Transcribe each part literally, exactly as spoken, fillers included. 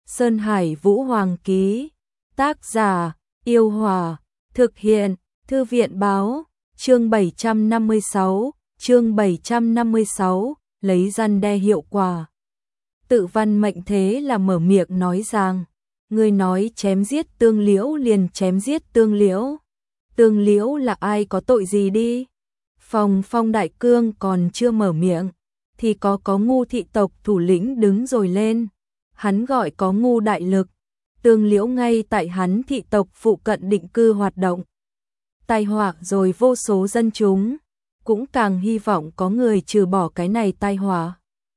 Sơn Hải Vũ Hoàng ký. Tác giả, Yêu Hòa. Thực hiện, Thư viện Báo. Chương bảy trăm năm mươi sáu, chương bảy trăm năm mươi sáu, lấy răn đe hiệu quả. Tự văn mệnh thế là mở miệng nói rằng, người nói chém giết Tương Liễu liền chém giết Tương Liễu. Tương Liễu là ai có tội gì đi? Phòng Phong Đại Cương còn chưa mở miệng, thì có có Ngu thị tộc thủ lĩnh đứng rồi lên. Hắn gọi có Ngu đại lực. Tương Liễu ngay tại hắn thị tộc phụ cận định cư hoạt động. Tai họa rồi vô số dân chúng, cũng càng hy vọng có người trừ bỏ cái này tai họa.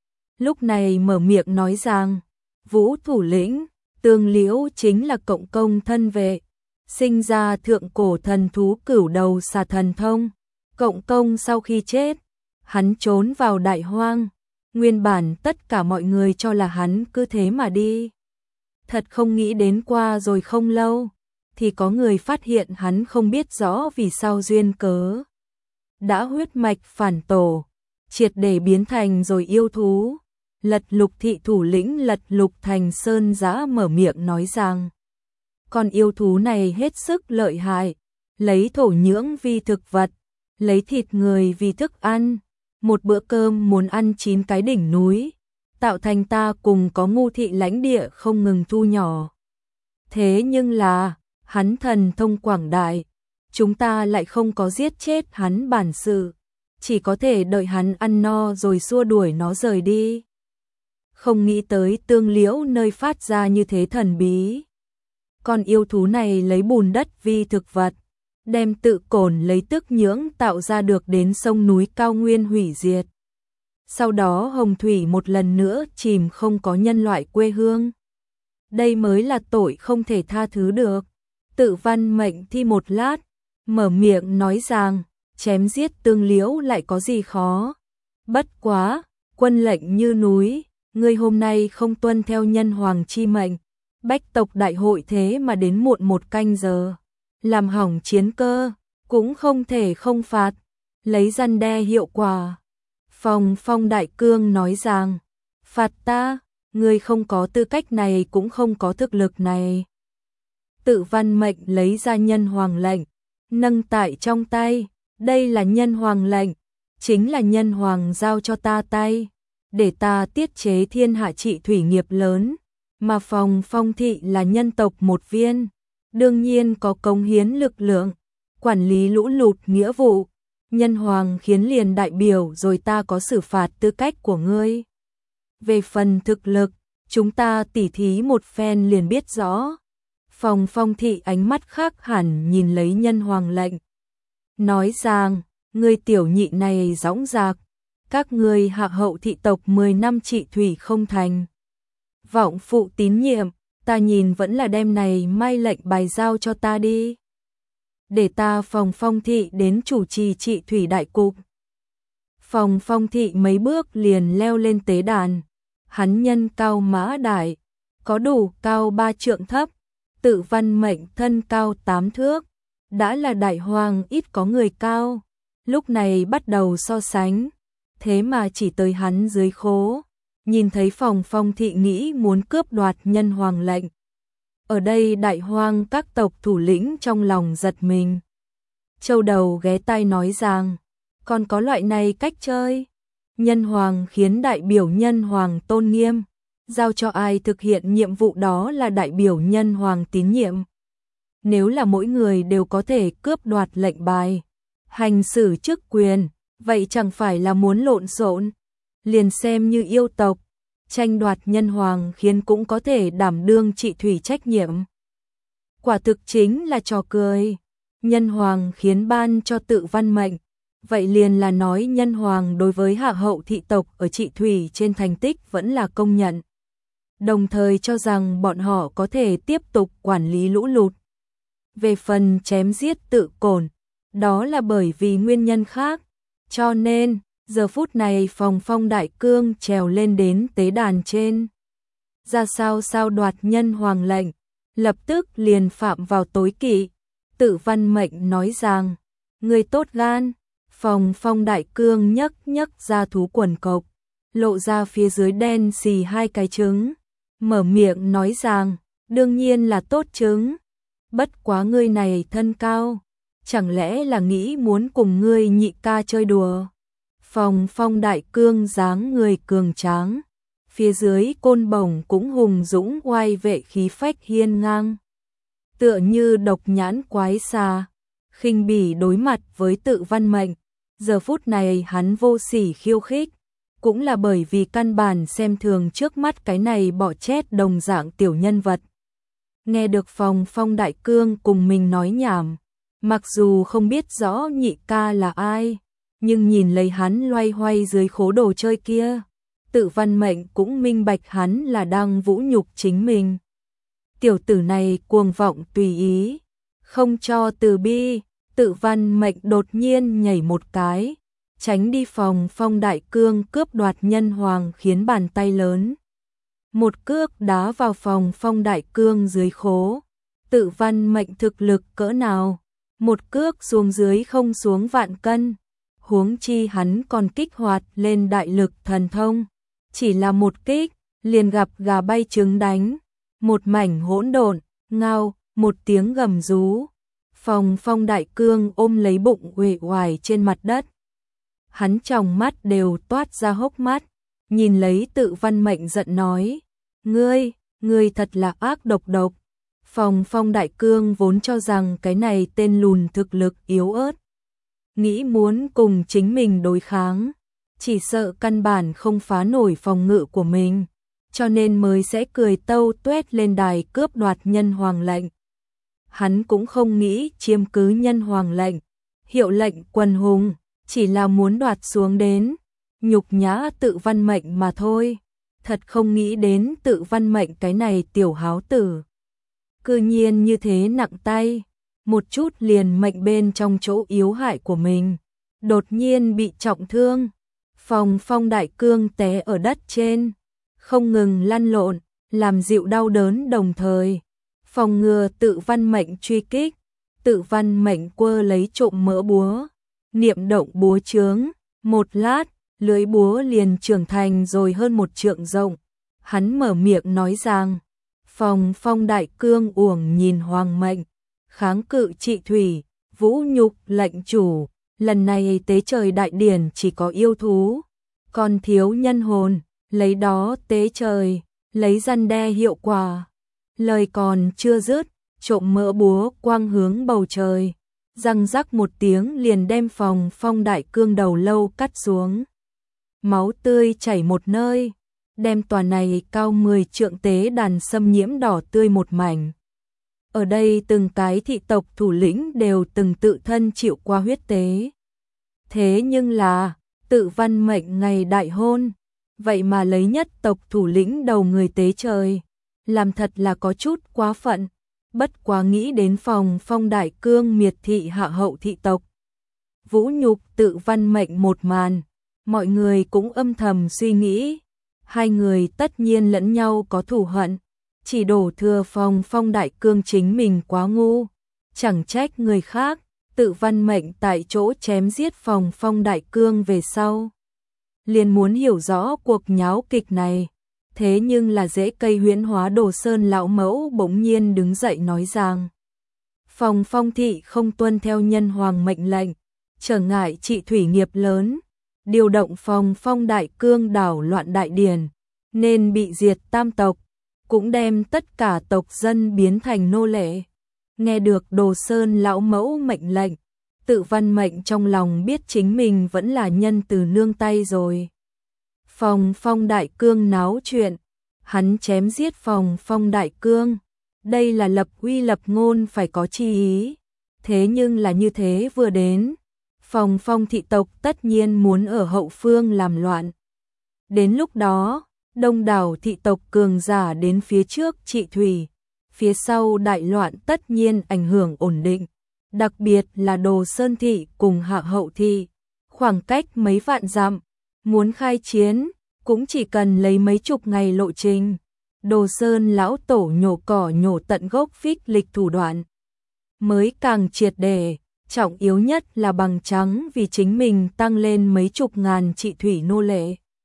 Lúc này mở miệng nói rằng, Vũ thủ lĩnh, Tương Liễu chính là cộng công thân vệ, sinh ra thượng cổ thần thú cửu đầu xà thần thông. Cộng công sau khi chết, hắn trốn vào đại hoang, nguyên bản tất cả mọi người cho là hắn cứ thế mà đi. Thật không nghĩ đến qua rồi không lâu, thì có người phát hiện hắn không biết rõ vì sao duyên cớ. Đã huyết mạch phản tổ, triệt để biến thành rồi yêu thú. Lật Lục thị thủ lĩnh Lật Lục Thành Sơn Giã mở miệng nói rằng, con yêu thú này hết sức lợi hại, lấy thổ nhưỡng vi thực vật, lấy thịt người vì thức ăn, một bữa cơm muốn ăn chín cái đỉnh núi, tạo thành ta cùng có Ngu thị lãnh địa không ngừng thu nhỏ. Thế nhưng là, hắn thần thông quảng đại, chúng ta lại không có giết chết hắn bản sự, chỉ có thể đợi hắn ăn no rồi xua đuổi nó rời đi. Không nghĩ tới Tương Liễu nơi phát ra như thế thần bí. Con yêu thú này lấy bùn đất vi thực vật, đem tự cổn lấy tức nhưỡng tạo ra được đến sông núi cao nguyên hủy diệt. Sau đó hồng thủy một lần nữa chìm không có nhân loại quê hương. Đây mới là tội không thể tha thứ được. Tự văn mệnh thi một lát, mở miệng nói rằng, chém giết Tương Liễu lại có gì khó. Bất quá, quân lệnh như núi, ngươi hôm nay không tuân theo nhân hoàng chi mệnh, bách tộc đại hội thế mà đến muộn một canh giờ. Làm hỏng chiến cơ, cũng không thể không phạt, lấy răn đe hiệu quả. Phòng Phong Đại Cương nói rằng, phạt ta, ngươi không có tư cách này cũng không có thực lực này. Tự văn mệnh lấy ra nhân hoàng lệnh, nâng tại trong tay, đây là nhân hoàng lệnh, chính là nhân hoàng giao cho ta tay, để ta tiết chế thiên hạ trị thủy nghiệp lớn, mà Phòng Phong thị là nhân tộc một viên. Đương nhiên có cống hiến lực lượng, quản lý lũ lụt nghĩa vụ, nhân hoàng khiến liền đại biểu rồi ta có xử phạt tư cách của ngươi. Về phần thực lực, chúng ta tỉ thí một phen liền biết rõ. Phòng Phong thị ánh mắt khác hẳn nhìn lấy nhân hoàng lệnh. Nói rằng, ngươi tiểu nhị này dõng dạc, các ngươi hạ hậu thị tộc mười năm trị thủy không thành. Vọng phụ tín nhiệm. Ta nhìn vẫn là đem này mai lệnh bài giao cho ta đi. Để ta Phòng Phong thị đến chủ trì trị thủy đại cục. Phòng Phong thị mấy bước liền leo lên tế đàn. Hắn nhân cao mã đại, có đủ cao ba trượng thấp, tự văn mệnh thân cao tám thước. Đã là đại hoàng ít có người cao. Lúc này bắt đầu so sánh, thế mà chỉ tới hắn dưới khố. Nhìn thấy Phòng Phong thị nghĩ muốn cướp đoạt nhân hoàng lệnh. Ở đây đại hoang các tộc thủ lĩnh trong lòng giật mình. Châu đầu ghé tai nói rằng, còn có loại này cách chơi. Nhân hoàng khiến đại biểu nhân hoàng tôn nghiêm, giao cho ai thực hiện nhiệm vụ đó là đại biểu nhân hoàng tín nhiệm. Nếu là mỗi người đều có thể cướp đoạt lệnh bài, hành xử chức quyền, vậy chẳng phải là muốn lộn xộn. Liền xem như yêu tộc, tranh đoạt nhân hoàng khiến cũng có thể đảm đương trị thủy trách nhiệm. Quả thực chính là trò cười. Nhân hoàng khiến ban cho tự văn mệnh, vậy liền là nói nhân hoàng đối với hạ hậu thị tộc ở trị thủy trên thành tích vẫn là công nhận. Đồng thời cho rằng bọn họ có thể tiếp tục quản lý lũ lụt. Về phần chém giết tự cổn, đó là bởi vì nguyên nhân khác, cho nên giờ phút này Phòng Phong Đại Cương trèo lên đến tế đàn trên. Ra sao sao đoạt nhân hoàng lệnh, lập tức liền phạm vào tối kỵ. Tự văn mệnh nói rằng, người tốt gan. Phòng Phong Đại Cương nhấc nhấc ra thú quần cộc, lộ ra phía dưới đen xì hai cái trứng. mở miệng nói rằng, đương nhiên là tốt chứng. Bất quá ngươi này thân cao, chẳng lẽ là nghĩ muốn cùng ngươi nhị ca chơi đùa? Phòng Phong đại cương dáng người cường tráng, phía dưới côn bổng cũng hùng dũng oai vệ khí phách hiên ngang. Tựa như độc nhãn quái xà, khinh bỉ đối mặt với Tự Văn Mệnh. Giờ phút này hắn vô sỉ khiêu khích, cũng là bởi vì căn bản xem thường trước mắt cái này bỏ chết đồng dạng tiểu nhân vật. Nghe được Phòng Phong đại cương cùng mình nói nhảm, mặc dù không biết rõ nhị ca là ai, nhưng nhìn lấy hắn loay hoay dưới khố đồ chơi kia, Tự Văn Mệnh cũng minh bạch hắn là đang vũ nhục chính mình. Tiểu tử này cuồng vọng tùy ý, không cho từ bi. Tự Văn Mệnh đột nhiên nhảy một cái, tránh đi Phòng Phong đại cương cướp đoạt nhân hoàng khiến bàn tay lớn. Một cước đá vào Phòng Phong đại cương dưới khố. Tự Văn Mệnh thực lực cỡ nào, một cước xuống dưới không xuống vạn cân, huống chi hắn còn kích hoạt lên đại lực thần thông. Chỉ là một kích, liền gặp gà bay trứng đánh, một mảnh hỗn độn, ngao, một tiếng gầm rú. Phòng Phong đại cương ôm lấy bụng uể oải trên mặt đất. Hắn tròng mắt đều toát ra hốc mắt, nhìn lấy Tự Văn Mệnh giận nói, ngươi, ngươi thật là ác độc độc. Phòng Phong đại cương vốn cho rằng cái này tên lùn thực lực yếu ớt, nghĩ muốn cùng chính mình đối kháng, chỉ sợ căn bản không phá nổi phòng ngự của mình, cho nên mới sẽ cười tâu tuét lên đài cướp đoạt nhân hoàng lệnh. Hắn cũng không nghĩ chiếm cứ nhân hoàng lệnh, hiệu lệnh quần hùng, chỉ là muốn đoạt xuống đến, nhục nhã Tự Văn Mệnh mà thôi. Thật không nghĩ đến Tự Văn Mệnh cái này tiểu háo tử, cư nhiên như thế nặng tay, một chút liền mệnh bên trong chỗ yếu hại của mình, đột nhiên bị trọng thương. Phòng Phong đại cương té ở đất trên, không ngừng lăn lộn, làm dịu đau đớn đồng thời phòng ngừa Tự Văn Mệnh truy kích. Tự Văn Mệnh quơ lấy trộm mỡ búa, niệm động búa chướng, một lát, lưỡi búa liền trưởng thành rồi hơn một trượng rộng. Hắn mở miệng nói rằng, Phòng Phong đại cương uổng nhìn Hoàng Mệnh, kháng cự trị thủy, vũ nhục lệnh chủ, lần này tế trời đại điển chỉ có yêu thú, còn thiếu nhân hồn, lấy đó tế trời, lấy răn đe hiệu quả. Lời còn chưa dứt, trộm mỡ búa quang hướng bầu trời, răng rắc một tiếng liền đem Phòng Phong đại cương đầu lâu cắt xuống. Máu tươi chảy một nơi, đem tòa này cao mười trượng tế đàn xâm nhiễm đỏ tươi một mảnh. Ở đây từng cái thị tộc thủ lĩnh đều từng tự thân chịu qua huyết tế. Thế nhưng là, Tự Văn Mệnh ngày đại hôn, vậy mà lấy nhất tộc thủ lĩnh đầu người tế trời, làm thật là có chút quá phận. Bất quá nghĩ đến Phòng Phong đại cương miệt thị hạ hậu thị tộc, vũ nhục Tự Văn Mệnh một màn, mọi người cũng âm thầm suy nghĩ, hai người tất nhiên lẫn nhau có thù hận, chỉ đổ thừa Phòng Phong đại cương chính mình quá ngu, chẳng trách người khác. Tự Văn Mệnh tại chỗ chém giết Phòng Phong đại cương về sau, liền muốn hiểu rõ cuộc nháo kịch này. Thế nhưng là rễ cây huyễn hóa Đồ Sơn lão mẫu bỗng nhiên đứng dậy nói rằng, Phòng Phong thị không tuân theo nhân hoàng mệnh lệnh, trở ngại trị thủy nghiệp lớn, điều động Phòng Phong đại cương đảo loạn đại điển, nên bị diệt tam tộc, cũng đem tất cả tộc dân biến thành nô lệ. Nghe được Đồ Sơn lão mẫu mệnh lệnh, Tự Văn Mệnh trong lòng biết chính mình vẫn là nhân từ nương tay rồi. Phòng Phong đại cương náo chuyện, hắn chém giết Phòng Phong đại cương, đây là lập uy lập ngôn phải có chi ý. Thế nhưng là như thế vừa đến, Phòng Phong thị tộc tất nhiên muốn ở hậu phương làm loạn. Đến lúc đó, đông đảo thị tộc cường giả đến phía trước trị thủy, phía sau đại loạn tất nhiên ảnh hưởng ổn định, đặc biệt là Đồ Sơn thị cùng Hạ Hậu thị, khoảng cách mấy vạn dặm, muốn khai chiến cũng chỉ cần lấy mấy chục ngày lộ trình. Đồ Sơn lão tổ nhổ cỏ nhổ tận gốc phích lịch thủ đoạn, mới càng triệt để, trọng yếu nhất là bằng trắng vì chính mình tăng lên mấy chục ngàn trị thủy nô lệ.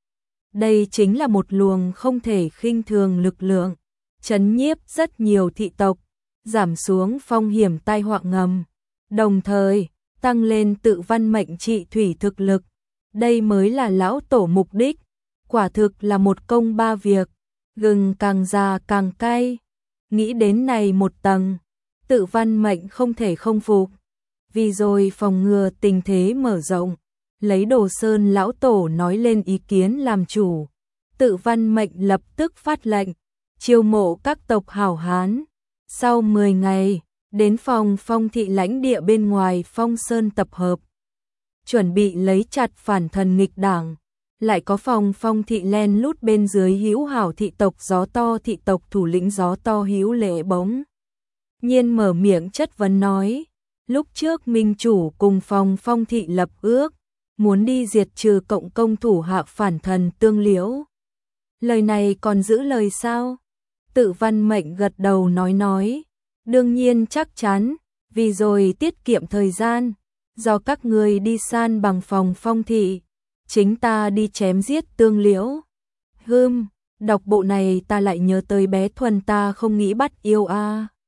Đây chính là một luồng không thể khinh thường lực lượng, trấn nhiếp rất nhiều thị tộc, giảm xuống phong hiểm tai họa ngầm, đồng thời tăng lên tự văn mệnh trị thủy thực lực. Đây mới là lão tổ mục đích, quả thực là một công ba việc, gừng càng già càng cay. Nghĩ đến này một tầng, tự văn mệnh không thể không phục, vì rồi phòng ngừa tình thế mở rộng, lấy Đồ Sơn lão tổ nói lên ý kiến làm chủ. Tự văn mệnh lập tức phát lệnh, chiêu mộ các tộc hảo hán. Sau mười ngày, đến phòng phong thị lãnh địa bên ngoài Phong Sơn tập hợp, chuẩn bị lấy chặt phản thần nghịch đảng. Lại có phòng phong thị len lút bên dưới hữu hảo thị tộc gió to thị tộc thủ lĩnh gió to hữu lệ bóng nhiên mở miệng chất vấn nói, lúc trước minh chủ cùng phòng phong thị lập ước, muốn đi diệt trừ cộng công thủ hạ phản thần Tương Liễu. Lời này còn giữ lời sao? Tự văn mệnh gật đầu nói nói, đương nhiên chắc chắn, vì rồi tiết kiệm thời gian, do các người đi san bằng phòng phong thị, chính ta đi chém giết Tương Liễu. Hừm, đọc bộ này ta lại nhớ tới bé Thuần ta không nghĩ bắt yêu a. À.